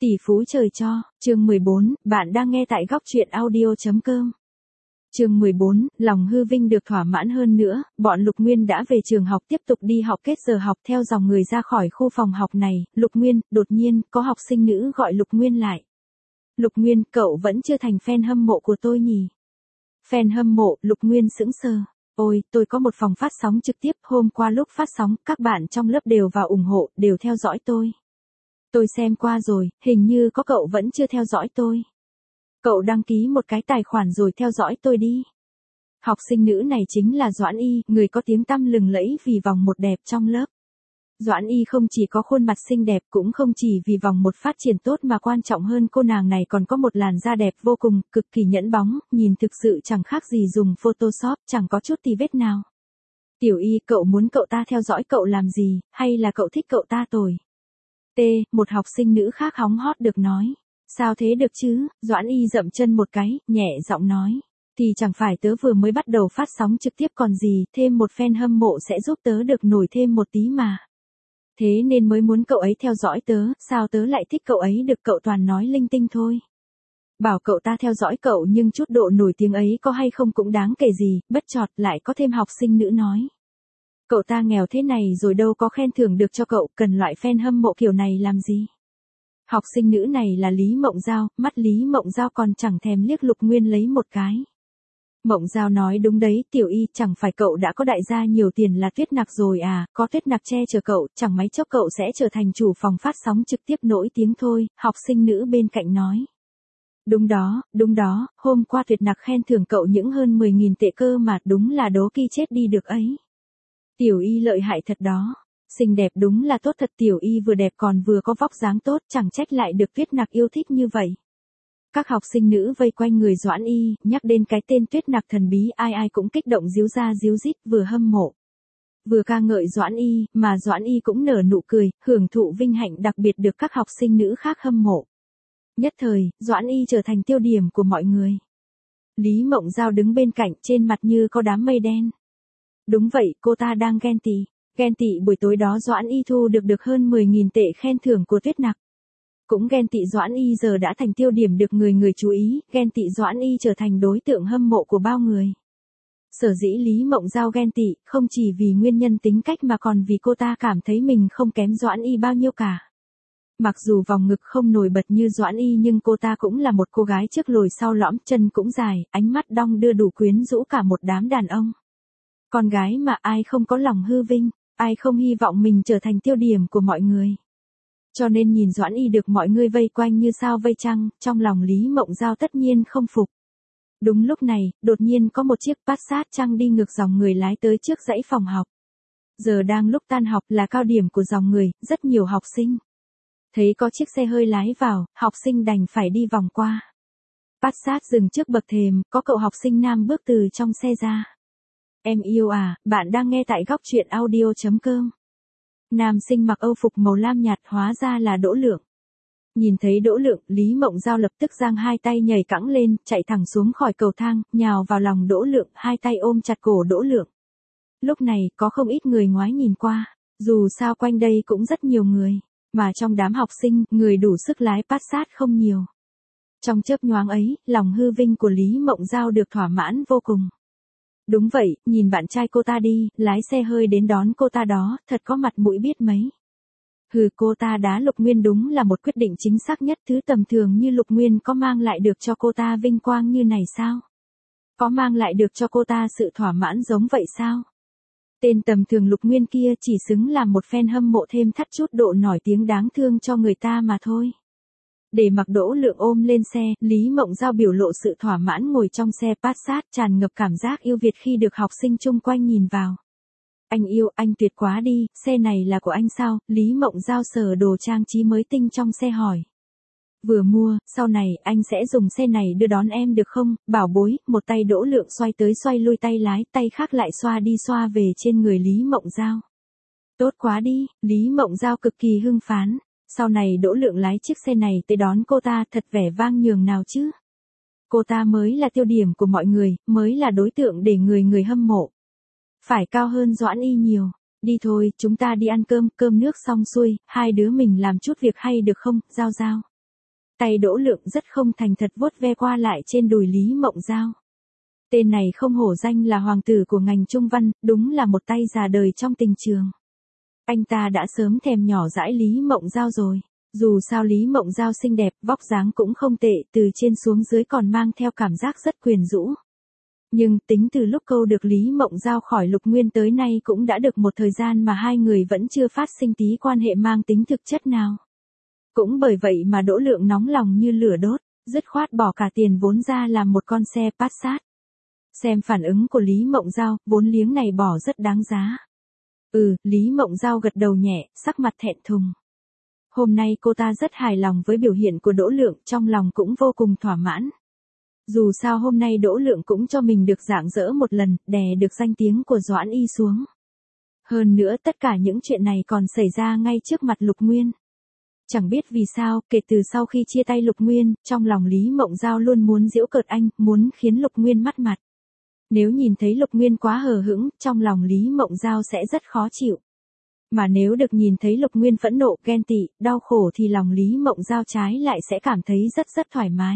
Tỷ phú trời cho, chương 14, bạn đang nghe tại góc truyện audio.com. Chương 14, lòng hư vinh được thỏa mãn hơn nữa, bọn Lục Nguyên đã về trường học tiếp tục đi học kết giờ học theo dòng người ra khỏi khu phòng học này. Lục Nguyên, đột nhiên, có học sinh nữ gọi Lục Nguyên lại. Lục Nguyên, cậu vẫn chưa thành fan hâm mộ của tôi nhỉ? Fan hâm mộ, Lục Nguyên sững sờ. Ôi, tôi có một phòng phát sóng trực tiếp, hôm qua lúc phát sóng, các bạn trong lớp đều vào ủng hộ, đều theo dõi tôi. Tôi xem qua rồi, hình như có cậu vẫn chưa theo dõi tôi. Cậu đăng ký một cái tài khoản rồi theo dõi tôi đi. Học sinh nữ này chính là Doãn Y, người có tiếng tăm lừng lẫy vì vòng một đẹp trong lớp. Doãn Y không chỉ có khuôn mặt xinh đẹp, cũng không chỉ vì vòng một phát triển tốt mà quan trọng hơn cô nàng này còn có một làn da đẹp vô cùng, cực kỳ nhẫn bóng, nhìn thực sự chẳng khác gì dùng Photoshop, chẳng có chút tì vết nào. Tiểu Y, cậu muốn cậu ta theo dõi cậu làm gì, hay là cậu thích cậu ta rồi? Một học sinh nữ khác hóng hót được nói. Sao thế được chứ? Doãn Y dậm chân một cái, nhẹ giọng nói. Thì chẳng phải tớ vừa mới bắt đầu phát sóng trực tiếp còn gì, thêm một fan hâm mộ sẽ giúp tớ được nổi thêm một tí mà. Thế nên mới muốn cậu ấy theo dõi tớ, sao tớ lại thích cậu ấy được, cậu toàn nói linh tinh thôi. Bảo cậu ta theo dõi cậu nhưng chút độ nổi tiếng ấy có hay không cũng đáng kể gì, bất chợt lại có thêm học sinh nữ nói. Cậu ta nghèo thế này rồi đâu có khen thưởng được cho cậu, cần loại fan hâm mộ kiểu này làm gì? Học sinh nữ này là Lý Mộng Giao, mắt Lý Mộng Giao còn chẳng thèm liếc Lục Nguyên lấy một cái. Mộng Giao nói đúng đấy, Tiểu Y, chẳng phải cậu đã có đại gia nhiều tiền là Tuyết Nặc rồi à, có Tuyết Nặc che chở cậu, chẳng mấy chốc cậu sẽ trở thành chủ phòng phát sóng trực tiếp nổi tiếng thôi, học sinh nữ bên cạnh nói. Đúng đó, hôm qua Tuyết Nặc khen thưởng cậu những hơn 10.000 tệ cơ mà, đúng là đố kỳ chết đi được ấy. Tiểu Y lợi hại thật đó. Xinh đẹp đúng là tốt thật, Tiểu Y vừa đẹp còn vừa có vóc dáng tốt, chẳng trách lại được Tuyết Nặc yêu thích như vậy. Các học sinh nữ vây quanh người Doãn Y, nhắc đến cái tên Tuyết Nặc thần bí, ai ai cũng kích động díu ra díu dít, vừa hâm mộ, vừa ca ngợi Doãn Y, mà Doãn Y cũng nở nụ cười, hưởng thụ vinh hạnh đặc biệt được các học sinh nữ khác hâm mộ. Nhất thời, Doãn Y trở thành tiêu điểm của mọi người. Lý Mộng Giao đứng bên cạnh, trên mặt như có đám mây đen. Đúng vậy, cô ta đang ghen tị. Ghen tị buổi tối đó Doãn Y thu được hơn 10.000 tệ khen thưởng của Tuyết Nặc. Cũng ghen tị Doãn Y giờ đã thành tiêu điểm được người chú ý, ghen tị Doãn Y trở thành đối tượng hâm mộ của bao người. Sở dĩ Lý Mộng Giao ghen tị, không chỉ vì nguyên nhân tính cách mà còn vì cô ta cảm thấy mình không kém Doãn Y bao nhiêu cả. Mặc dù vòng ngực không nổi bật như Doãn Y nhưng cô ta cũng là một cô gái trước lồi sau lõm, chân cũng dài, ánh mắt đong đưa đủ quyến rũ cả một đám đàn ông. Con gái mà ai không có lòng hư vinh, ai không hy vọng mình trở thành tiêu điểm của mọi người. Cho nên nhìn Doãn Y được mọi người vây quanh như sao vây trăng, trong lòng Lý Mộng Giao tất nhiên không phục. Đúng lúc này, đột nhiên có một chiếc Passat trăng đi ngược dòng người lái tới trước dãy phòng học. Giờ đang lúc tan học là cao điểm của dòng người, rất nhiều học sinh. Thấy có chiếc xe hơi lái vào, học sinh đành phải đi vòng qua. Passat dừng trước bậc thềm, có cậu học sinh nam bước từ trong xe ra. Em yêu à, bạn đang nghe tại góc truyện audio.com. Nam sinh mặc âu phục màu lam nhạt, hóa ra là Đỗ Lượng. Nhìn thấy Đỗ Lượng, Lý Mộng Giao lập tức giang hai tay nhảy cẫng lên, chạy thẳng xuống khỏi cầu thang, nhào vào lòng Đỗ Lượng, hai tay ôm chặt cổ Đỗ Lượng. Lúc này, có không ít người ngoái nhìn qua, dù sao quanh đây cũng rất nhiều người, mà trong đám học sinh, người đủ sức lái Passat không nhiều. Trong chớp nhoáng ấy, lòng hư vinh của Lý Mộng Giao được thỏa mãn vô cùng. Đúng vậy, nhìn bạn trai cô ta đi, lái xe hơi đến đón cô ta đó, thật có mặt mũi biết mấy. Cô ta đá Lục Nguyên đúng là một quyết định chính xác nhất, thứ tầm thường như Lục Nguyên có mang lại được cho cô ta vinh quang như này sao? Có mang lại được cho cô ta sự thỏa mãn giống vậy sao? Tên tầm thường Lục Nguyên kia chỉ xứng làm một fan hâm mộ thêm thắt chút độ nổi tiếng đáng thương cho người ta mà thôi. Để mặc Đỗ Lượng ôm lên xe, Lý Mộng Giao biểu lộ sự thỏa mãn ngồi trong xe Passat, tràn ngập cảm giác yêu Việt khi được học sinh chung quanh nhìn vào. Anh yêu, anh tuyệt quá đi, xe này là của anh sao? Lý Mộng Giao sờ đồ trang trí mới tinh trong xe hỏi. Vừa mua, sau này anh sẽ dùng xe này đưa đón em được không, bảo bối? Một tay Đỗ Lượng xoay tới xoay lui tay lái, tay khác lại xoa đi xoa về trên người Lý Mộng Giao. Tốt quá đi, Lý Mộng Giao cực kỳ hưng phấn. Sau này Đỗ Lượng lái chiếc xe này tới đón cô ta, thật vẻ vang nhường nào chứ. Cô ta mới là tiêu điểm của mọi người, mới là đối tượng để người hâm mộ. Phải cao hơn Doãn Y nhiều. Đi thôi, chúng ta đi ăn cơm, cơm nước xong xuôi, hai đứa mình làm chút việc hay được không, Giao Giao. Tay Đỗ Lượng rất không thành thật vuốt ve qua lại trên đùi Lý Mộng Giao. Tên này không hổ danh là hoàng tử của ngành trung văn, đúng là một tay già đời trong tình trường. Anh ta đã sớm thèm nhỏ dãi Lý Mộng Giao rồi. Dù sao Lý Mộng Giao xinh đẹp, vóc dáng cũng không tệ, từ trên xuống dưới còn mang theo cảm giác rất quyến rũ. Nhưng tính từ lúc câu được Lý Mộng Giao khỏi Lục Nguyên tới nay cũng đã được một thời gian mà hai người vẫn chưa phát sinh tí quan hệ mang tính thực chất nào. Cũng bởi vậy mà Đỗ Lượng nóng lòng như lửa đốt, dứt khoát bỏ cả tiền vốn ra làm một con xe Passat. Xem phản ứng của Lý Mộng Giao, vốn liếng này bỏ rất đáng giá. Lý Mộng Giao gật đầu nhẹ, sắc mặt thẹn thùng. Hôm nay cô ta rất hài lòng với biểu hiện của Đỗ Lượng, trong lòng cũng vô cùng thỏa mãn. Dù sao hôm nay Đỗ Lượng cũng cho mình được rạng rỡ một lần, đè được danh tiếng của Doãn Y xuống. Hơn nữa tất cả những chuyện này còn xảy ra ngay trước mặt Lục Nguyên. Chẳng biết vì sao, kể từ sau khi chia tay Lục Nguyên, trong lòng Lý Mộng Giao luôn muốn giễu cợt anh, muốn khiến Lục Nguyên mất mặt. Nếu nhìn thấy Lục Nguyên quá hờ hững, trong lòng Lý Mộng Giao sẽ rất khó chịu. Mà nếu được nhìn thấy Lục Nguyên phẫn nộ, ghen tị, đau khổ thì lòng Lý Mộng Giao trái lại sẽ cảm thấy rất thoải mái.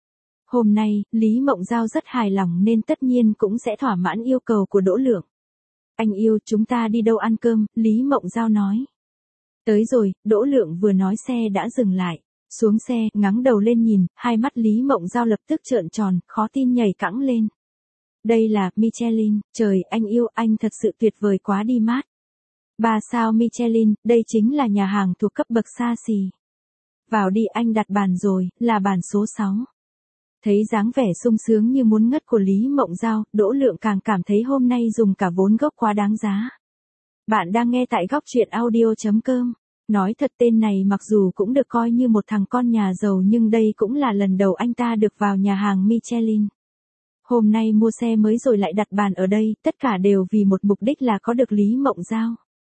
Hôm nay, Lý Mộng Giao rất hài lòng nên tất nhiên cũng sẽ thỏa mãn yêu cầu của Đỗ Lượng. Anh yêu, chúng ta đi đâu ăn cơm, Lý Mộng Giao nói. Tới rồi, Đỗ Lượng vừa nói xe đã dừng lại. Xuống xe, ngẩng đầu lên nhìn, hai mắt Lý Mộng Giao lập tức trợn tròn, khó tin nhảy cẫng lên. Đây là Michelin, trời anh yêu, anh thật sự tuyệt vời quá đi mát. 3 sao Michelin, đây chính là nhà hàng thuộc cấp bậc xa xỉ. Vào đi, anh đặt bàn rồi, là bàn số 6. Thấy dáng vẻ sung sướng như muốn ngất của Lý Mộng Giao, Đỗ Lượng càng cảm thấy hôm nay dùng cả vốn gốc quá đáng giá. Bạn đang nghe tại góc truyện audio.com. Nói thật tên này mặc dù cũng được coi như một thằng con nhà giàu nhưng đây cũng là lần đầu anh ta được vào nhà hàng Michelin. Hôm nay mua xe mới rồi lại đặt bàn ở đây, tất cả đều vì một mục đích là có được Lý Mộng Giao.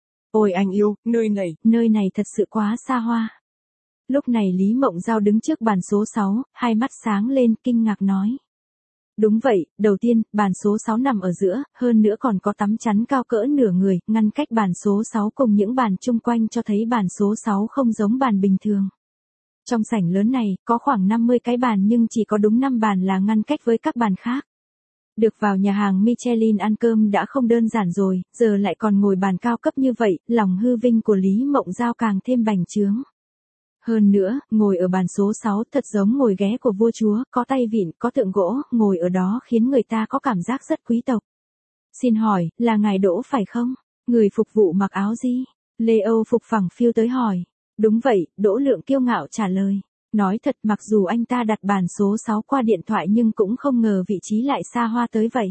Ôi anh yêu, nơi này thật sự quá xa hoa. Lúc này Lý Mộng Giao đứng trước bàn số 6, hai mắt sáng lên kinh ngạc nói. Đúng vậy, đầu tiên, bàn số 6 nằm ở giữa, hơn nữa còn có tấm chắn cao cỡ nửa người, ngăn cách bàn số 6 cùng những bàn chung quanh cho thấy bàn số 6 không giống bàn bình thường. Trong sảnh lớn này, có khoảng 50 cái bàn nhưng chỉ có đúng 5 bàn là ngăn cách với các bàn khác. Được vào nhà hàng Michelin ăn cơm đã không đơn giản rồi, giờ lại còn ngồi bàn cao cấp như vậy, lòng hư vinh của Lý Mộng Giao càng thêm bành trướng. Hơn nữa, ngồi ở bàn số 6 thật giống ngồi ghé của vua chúa, có tay vịn, có tượng gỗ, ngồi ở đó khiến người ta có cảm giác rất quý tộc. Xin hỏi, là ngài Đỗ phải không? Người phục vụ mặc áo gì? Lê Âu Phục phẳng phiu tới hỏi. Đúng vậy, Đỗ Lượng kiêu ngạo trả lời. Nói thật mặc dù anh ta đặt bàn số 6 qua điện thoại nhưng cũng không ngờ vị trí lại xa hoa tới vậy.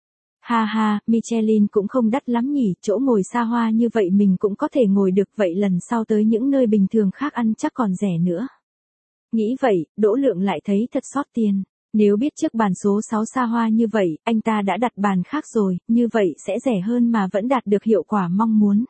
Ha ha, Michelin cũng không đắt lắm nhỉ, chỗ ngồi xa hoa như vậy mình cũng có thể ngồi được vậy lần sau tới những nơi bình thường khác ăn chắc còn rẻ nữa. Nghĩ vậy, Đỗ Lượng lại thấy thật xót tiền. Nếu biết trước bàn số 6 xa hoa như vậy, anh ta đã đặt bàn khác rồi, như vậy sẽ rẻ hơn mà vẫn đạt được hiệu quả mong muốn.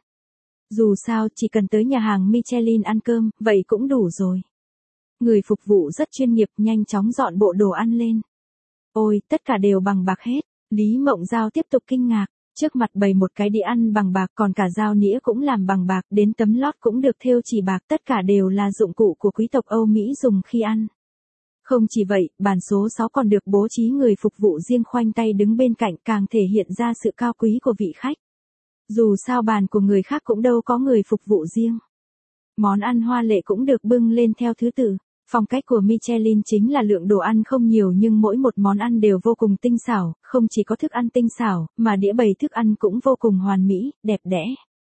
Dù sao chỉ cần tới nhà hàng Michelin ăn cơm, vậy cũng đủ rồi. Người phục vụ rất chuyên nghiệp, nhanh chóng dọn bộ đồ ăn lên. Ôi, tất cả đều bằng bạc hết. Lý Mộng Giao tiếp tục kinh ngạc, trước mặt bày một cái đĩa ăn bằng bạc còn cả dao nĩa cũng làm bằng bạc, đến tấm lót cũng được thêu chỉ bạc, tất cả đều là dụng cụ của quý tộc Âu Mỹ dùng khi ăn. Không chỉ vậy, bàn số 6 còn được bố trí người phục vụ riêng khoanh tay đứng bên cạnh càng thể hiện ra sự cao quý của vị khách. Dù sao bàn của người khác cũng đâu có người phục vụ riêng. Món ăn hoa lệ cũng được bưng lên theo thứ tự. Phong cách của Michelin chính là lượng đồ ăn không nhiều nhưng mỗi một món ăn đều vô cùng tinh xảo, không chỉ có thức ăn tinh xảo, mà đĩa bày thức ăn cũng vô cùng hoàn mỹ, đẹp đẽ.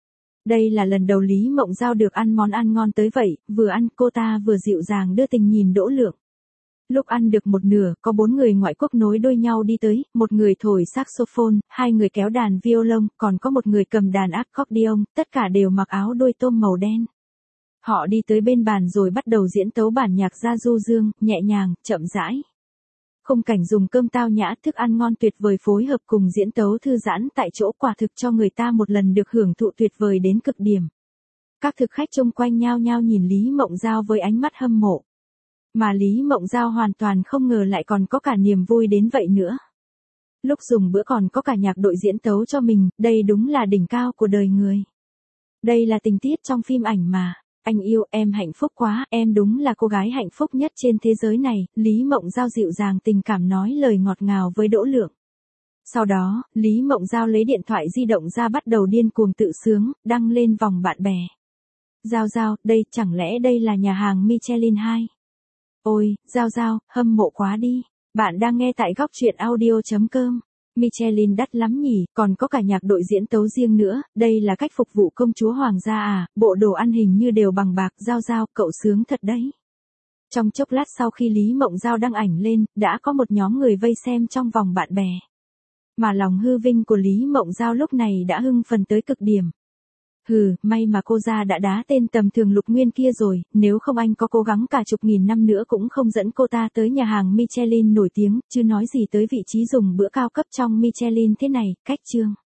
Đây là lần đầu Lý Mộng Giao được ăn món ăn ngon tới vậy, vừa ăn cô ta vừa dịu dàng đưa tình nhìn Đỗ Lượng. Lúc ăn được một nửa, có 4 người ngoại quốc nối đuôi nhau đi tới, một người thổi saxophone, 2 người kéo đàn violon, còn có một người cầm đàn accordion, tất cả đều mặc áo đôi tôm màu đen. Họ đi tới bên bàn rồi bắt đầu diễn tấu bản nhạc ra du dương, nhẹ nhàng, chậm rãi. Khung cảnh dùng cơm tao nhã, thức ăn ngon tuyệt vời phối hợp cùng diễn tấu thư giãn tại chỗ quả thực cho người ta một lần được hưởng thụ tuyệt vời đến cực điểm. Các thực khách xung quanh nhao nhao nhìn Lý Mộng Giao với ánh mắt hâm mộ. Mà Lý Mộng Giao hoàn toàn không ngờ lại còn có cả niềm vui đến vậy nữa. Lúc dùng bữa còn có cả nhạc đội diễn tấu cho mình, đây đúng là đỉnh cao của đời người. Đây là tình tiết trong phim ảnh mà. Anh yêu, em hạnh phúc quá, em đúng là cô gái hạnh phúc nhất trên thế giới này, Lý Mộng Giao dịu dàng tình cảm nói lời ngọt ngào với Đỗ Lượng. Sau đó, Lý Mộng Giao lấy điện thoại di động ra bắt đầu điên cuồng tự sướng, đăng lên vòng bạn bè. Giao Giao, đây, chẳng lẽ đây là nhà hàng Michelin 2? Ôi, Giao Giao, hâm mộ quá đi. Bạn đang nghe tại góc truyện audio.com. Michelin đắt lắm nhỉ, còn có cả nhạc đội diễn tấu riêng nữa, đây là cách phục vụ công chúa hoàng gia à, bộ đồ ăn hình như đều bằng bạc, Giao Giao, cậu sướng thật đấy. Trong chốc lát sau khi Lý Mộng Giao đăng ảnh lên, đã có một nhóm người vây xem trong vòng bạn bè. Mà lòng hư vinh của Lý Mộng Giao lúc này đã hưng phấn tới cực điểm. Hừ, may mà cô ra đã đá tên tầm thường Lục Nguyên kia rồi, nếu không anh có cố gắng cả chục nghìn năm nữa cũng không dẫn cô ta tới nhà hàng Michelin nổi tiếng, chứ nói gì tới vị trí dùng bữa cao cấp trong Michelin thế này, cách chương.